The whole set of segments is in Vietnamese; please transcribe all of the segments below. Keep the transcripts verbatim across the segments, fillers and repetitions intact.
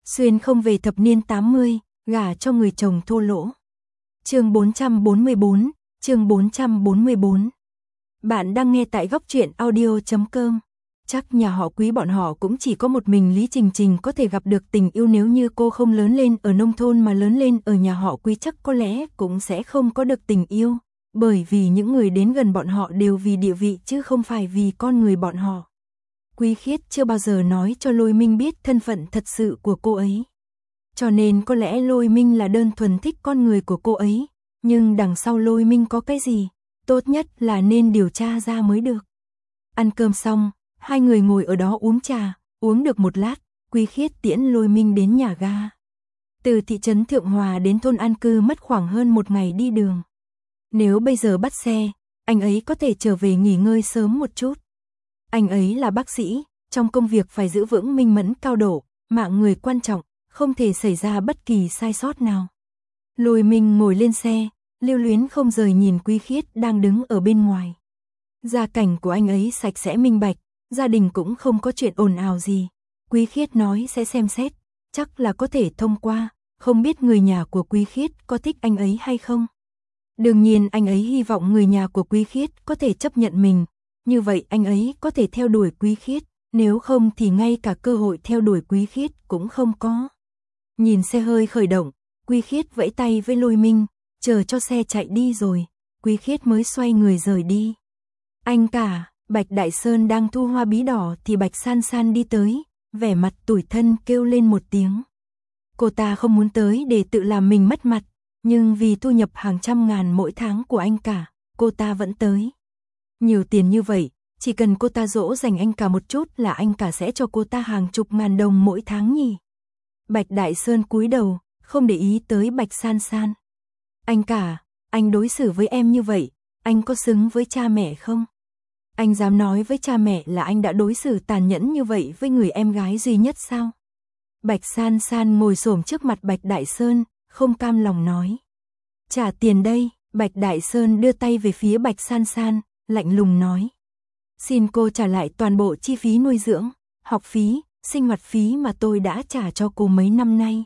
Xuyên không về thập niên tám mươi, gả cho người chồng thô lỗ. Chương bốn trăm bốn mươi bốn, chương bốn trăm bốn mươi bốn. Bạn đang nghe tại góc truyện audio chấm com. Chắc nhà họ Quý bọn họ cũng chỉ có một mình Lý Trình Trình có thể gặp được tình yêu, nếu như cô không lớn lên ở nông thôn mà lớn lên ở nhà họ Quý chắc có lẽ cũng sẽ không có được tình yêu, bởi vì những người đến gần bọn họ đều vì địa vị chứ không phải vì con người bọn họ. Quý Khiết chưa bao giờ nói cho Lôi Minh biết thân phận thật sự của cô ấy. Cho nên có lẽ Lôi Minh là đơn thuần thích con người của cô ấy, nhưng đằng sau Lôi Minh có cái gì, tốt nhất là nên điều tra ra mới được. Ăn cơm xong, hai người ngồi ở đó uống trà, uống được một lát, Quý Khiết tiễn Lôi Minh đến nhà ga. Từ thị trấn Thượng Hòa đến thôn an cư mất khoảng hơn một ngày đi đường. Nếu bây giờ bắt xe, anh ấy có thể trở về nghỉ ngơi sớm một chút. Anh ấy là bác sĩ, trong công việc phải giữ vững minh mẫn cao độ, mạng người quan trọng, không thể xảy ra bất kỳ sai sót nào. Lôi Minh ngồi lên xe, lưu luyến không rời nhìn Quý Khiết đang đứng ở bên ngoài. Gia cảnh của anh ấy sạch sẽ minh bạch, gia đình cũng không có chuyện ồn ào gì. Quý Khiết nói sẽ xem xét, chắc là có thể thông qua, không biết người nhà của Quý Khiết có thích anh ấy hay không. Đương nhiên anh ấy hy vọng người nhà của Quý Khiết có thể chấp nhận mình, như vậy anh ấy có thể theo đuổi Quý Khiết, nếu không thì ngay cả cơ hội theo đuổi Quý Khiết cũng không có. Nhìn xe hơi khởi động, Quý Khiết vẫy tay với Lôi Minh, chờ cho xe chạy đi rồi, Quý Khiết mới xoay người rời đi. Anh cả, Bạch Đại Sơn đang thu hoa bí đỏ thì Bạch San San đi tới, vẻ mặt tủi thân kêu lên một tiếng. Cô ta không muốn tới để tự làm mình mất mặt, nhưng vì thu nhập hàng trăm ngàn mỗi tháng của anh cả, cô ta vẫn tới. Nhiều tiền như vậy, chỉ cần cô ta dỗ dành anh cả một chút là anh cả sẽ cho cô ta hàng chục ngàn đồng mỗi tháng nhỉ. Bạch Đại Sơn cúi đầu, không để ý tới Bạch San San. Anh cả, anh đối xử với em như vậy, anh có xứng với cha mẹ không? Anh dám nói với cha mẹ là anh đã đối xử tàn nhẫn như vậy với người em gái duy nhất sao? Bạch San San ngồi xổm trước mặt Bạch Đại Sơn, không cam lòng nói. Trả tiền đây, Bạch Đại Sơn đưa tay về phía Bạch San San, lạnh lùng nói. Xin cô trả lại toàn bộ chi phí nuôi dưỡng, học phí, sinh hoạt phí mà tôi đã trả cho cô mấy năm nay.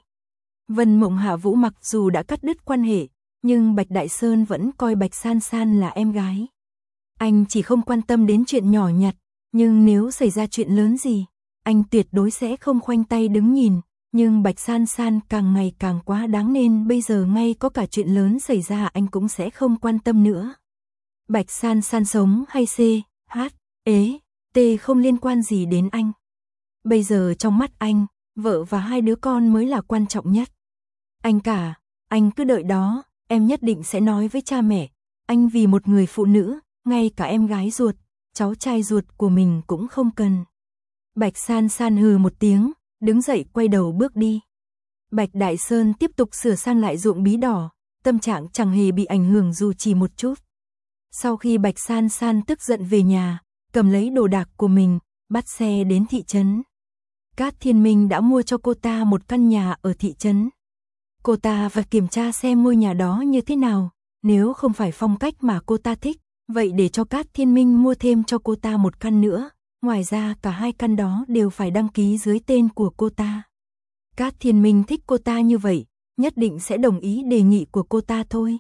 Vân Mộng Hạ Vũ mặc dù đã cắt đứt quan hệ, nhưng Bạch Đại Sơn vẫn coi Bạch San San là em gái. Anh chỉ không quan tâm đến chuyện nhỏ nhặt, nhưng nếu xảy ra chuyện lớn gì, anh tuyệt đối sẽ không khoanh tay đứng nhìn. Nhưng Bạch San San càng ngày càng quá đáng nên bây giờ ngay có cả chuyện lớn xảy ra anh cũng sẽ không quan tâm nữa. Bạch San San sống hay C, H, ế, T không liên quan gì đến anh. Bây giờ trong mắt anh, vợ và hai đứa con mới là quan trọng nhất. Anh cả, anh cứ đợi đó, em nhất định sẽ nói với cha mẹ. Anh vì một người phụ nữ, ngay cả em gái ruột, cháu trai ruột của mình cũng không cần. Bạch San San hừ một tiếng, đứng dậy quay đầu bước đi. Bạch Đại Sơn tiếp tục sửa sang lại ruộng bí đỏ, tâm trạng chẳng hề bị ảnh hưởng dù chỉ một chút. Sau khi Bạch San San tức giận về nhà, cầm lấy đồ đạc của mình, bắt xe đến thị trấn. Cát Thiên Minh đã mua cho cô ta một căn nhà ở thị trấn. Cô ta phải kiểm tra xem ngôi nhà đó như thế nào, nếu không phải phong cách mà cô ta thích, vậy để cho Cát Thiên Minh mua thêm cho cô ta một căn nữa. Ngoài ra cả hai căn đó đều phải đăng ký dưới tên của cô ta. Cát Thiên Minh thích cô ta như vậy, nhất định sẽ đồng ý đề nghị của cô ta thôi.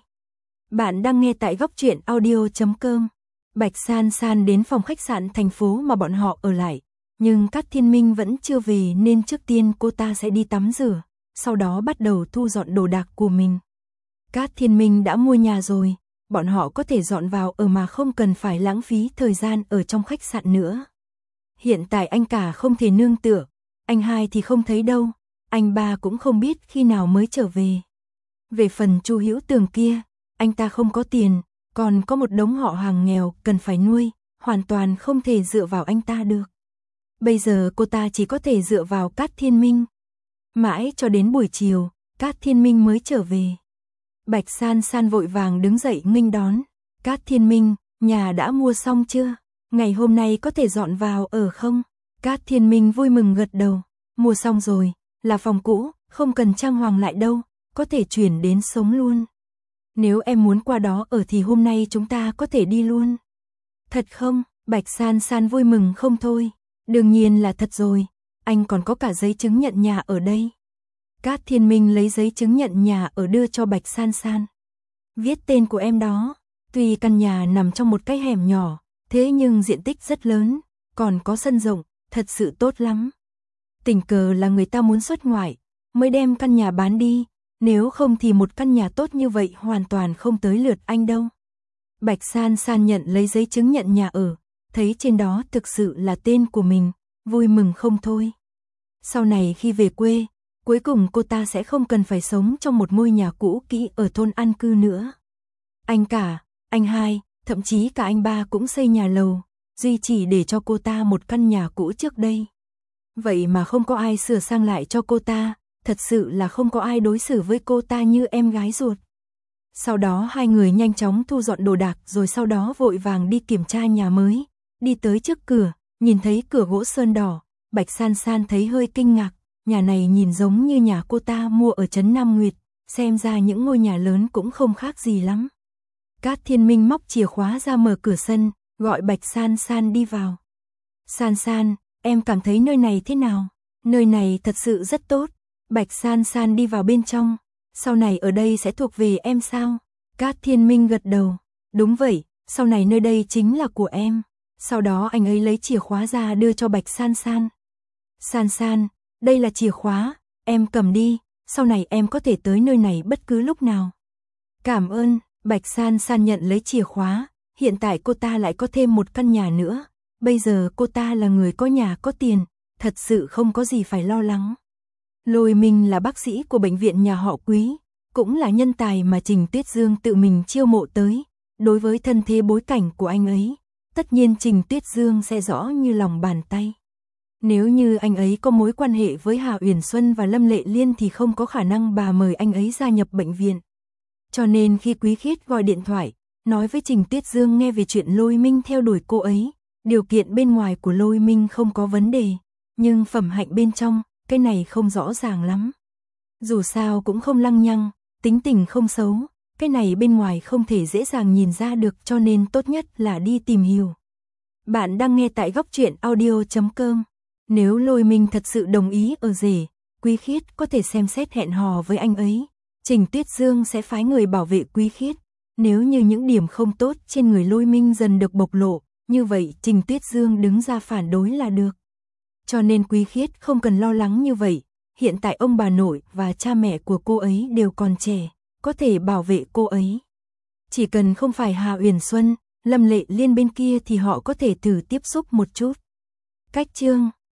Bạn đang nghe tại góc truyện audio chấm com. Bạch San San đến phòng khách sạn thành phố mà bọn họ ở lại, nhưng Cát Thiên Minh vẫn chưa về nên trước tiên cô ta sẽ đi tắm rửa, sau đó bắt đầu thu dọn đồ đạc của mình. Cát Thiên Minh đã mua nhà rồi, bọn họ có thể dọn vào ở mà không cần phải lãng phí thời gian ở trong khách sạn nữa. Hiện tại anh cả không thể nương tựa, anh hai thì không thấy đâu, anh ba cũng không biết khi nào mới trở về. Về phần Chu Hữu Tường kia, anh ta không có tiền, còn có một đống họ hàng nghèo cần phải nuôi, hoàn toàn không thể dựa vào anh ta được. Bây giờ cô ta chỉ có thể dựa vào Cát Thiên Minh. Mãi cho đến buổi chiều, Cát Thiên Minh mới trở về. Bạch San San vội vàng đứng dậy nghênh đón. Cát Thiên Minh, nhà đã mua xong chưa? Ngày hôm nay có thể dọn vào ở không? Cát Thiên Minh vui mừng gật đầu. Mua xong rồi, là phòng cũ, không cần trang hoàng lại đâu, có thể chuyển đến sống luôn. Nếu em muốn qua đó ở thì hôm nay chúng ta có thể đi luôn. Thật không? Bạch San San vui mừng không thôi. Đương nhiên là thật rồi, anh còn có cả giấy chứng nhận nhà ở đây. Cát Thiên Minh lấy giấy chứng nhận nhà ở đưa cho Bạch San San. Viết tên của em đó, tuy căn nhà nằm trong một cái hẻm nhỏ, thế nhưng diện tích rất lớn, còn có sân rộng, thật sự tốt lắm. Tình cờ là người ta muốn xuất ngoại, mới đem căn nhà bán đi, nếu không thì một căn nhà tốt như vậy hoàn toàn không tới lượt anh đâu. Bạch San San nhận lấy giấy chứng nhận nhà ở, thấy trên đó thực sự là tên của mình, vui mừng không thôi. Sau này khi về quê, cuối cùng cô ta sẽ không cần phải sống trong một ngôi nhà cũ kỹ ở thôn an cư nữa. Anh cả, anh hai, thậm chí cả anh ba cũng xây nhà lầu, duy chỉ để cho cô ta một căn nhà cũ trước đây. Vậy mà không có ai sửa sang lại cho cô ta, thật sự là không có ai đối xử với cô ta như em gái ruột. Sau đó hai người nhanh chóng thu dọn đồ đạc rồi sau đó vội vàng đi kiểm tra nhà mới. Đi tới trước cửa, nhìn thấy cửa gỗ sơn đỏ, Bạch San San thấy hơi kinh ngạc, nhà này nhìn giống như nhà cô ta mua ở trấn Nam Nguyệt, xem ra những ngôi nhà lớn cũng không khác gì lắm. Cát Thiên Minh móc chìa khóa ra mở cửa sân, gọi Bạch San San đi vào. San San, em cảm thấy nơi này thế nào? Nơi này thật sự rất tốt. Bạch San San đi vào bên trong. Sau này ở đây sẽ thuộc về em sao? Cát Thiên Minh gật đầu. Đúng vậy, sau này nơi đây chính là của em. Sau đó anh ấy lấy chìa khóa ra đưa cho Bạch San San. San San, đây là chìa khóa, em cầm đi, sau này em có thể tới nơi này bất cứ lúc nào. Cảm ơn, Bạch San San nhận lấy chìa khóa, hiện tại cô ta lại có thêm một căn nhà nữa. Bây giờ cô ta là người có nhà có tiền, thật sự không có gì phải lo lắng. Lôi Minh là bác sĩ của bệnh viện nhà họ Quý, cũng là nhân tài mà Trình Tuyết Dương tự mình chiêu mộ tới. Đối với thân thế bối cảnh của anh ấy, tất nhiên Trình Tuyết Dương sẽ rõ như lòng bàn tay. Nếu như anh ấy có mối quan hệ với Hà Uyển Xuân và Lâm Lệ Liên thì không có khả năng bà mời anh ấy gia nhập bệnh viện. Cho nên khi Quý Khiết gọi điện thoại, nói với Trình Tuyết Dương nghe về chuyện Lôi Minh theo đuổi cô ấy, điều kiện bên ngoài của Lôi Minh không có vấn đề, nhưng phẩm hạnh bên trong, cái này không rõ ràng lắm. Dù sao cũng không lăng nhăng, tính tình không xấu, cái này bên ngoài không thể dễ dàng nhìn ra được cho nên tốt nhất là đi tìm hiểu. Bạn đang nghe tại góc truyện audio chấm com. Nếu Lôi Minh thật sự đồng ý ở rể, Quý Khiết có thể xem xét hẹn hò với anh ấy. Trình Tuyết Dương sẽ phái người bảo vệ Quý Khiết. Nếu như những điểm không tốt trên người Lôi Minh dần được bộc lộ, như vậy Trình Tuyết Dương đứng ra phản đối là được. Cho nên Quý Khiết không cần lo lắng như vậy. Hiện tại ông bà nội và cha mẹ của cô ấy đều còn trẻ, có thể bảo vệ cô ấy. Chỉ cần không phải Hà Uyển Xuân, Lâm Lệ Liên bên kia thì họ có thể thử tiếp xúc một chút. Cách chương